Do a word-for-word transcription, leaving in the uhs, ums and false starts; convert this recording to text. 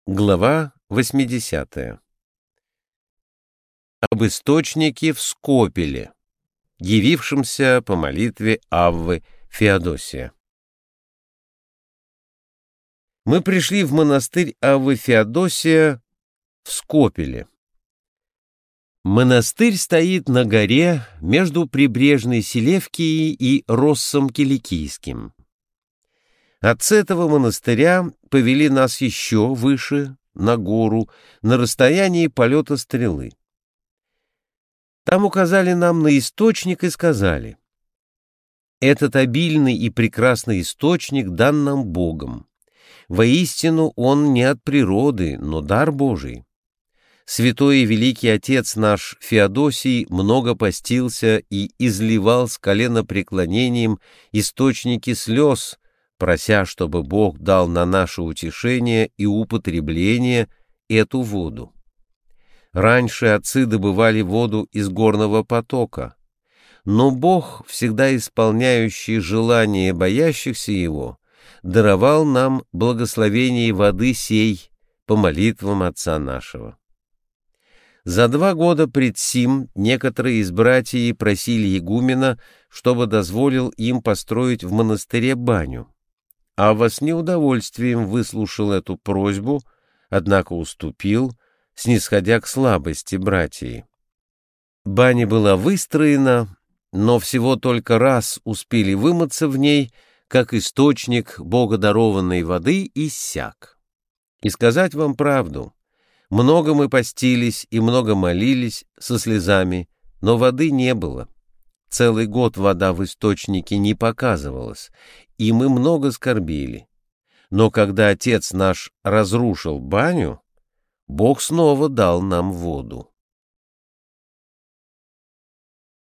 Глава восьмидесятая. Об источнике в Скопеле, явившемся по молитве Аввы Феодосия. Мы пришли в монастырь Аввы Феодосия в Скопеле. Монастырь стоит на горе между прибрежной Селевкией и Россом Киликийским. Отцы этого монастыря повели нас еще выше, на гору, на расстоянии полета стрелы. Там указали нам на источник и сказали: «Этот обильный и прекрасный источник дан нам Богом. Воистину он не от природы, но дар Божий. Святой и великий отец наш Феодосий много постился и изливал с коленопреклонением источники слез, прося, чтобы Бог дал на наше утешение и употребление эту воду. Раньше отцы добывали воду из горного потока, но Бог, всегда исполняющий желания боящихся Его, даровал нам благословение воды сей по молитвам отца нашего. За два года пред сим некоторые из братьев просили игумена, чтобы дозволил им построить в монастыре баню. Авва с неудовольствием выслушал эту просьбу, однако уступил, снисходя к слабости братьев. Баня была выстроена, но всего только раз успели вымыться в ней, как источник богодарованной воды иссяк. И сказать вам правду, много мы постились и много молились со слезами, но воды не было. Целый год вода в источнике не показывалась, и мы много скорбели. Но когда отец наш разрушил баню, Бог снова дал нам воду.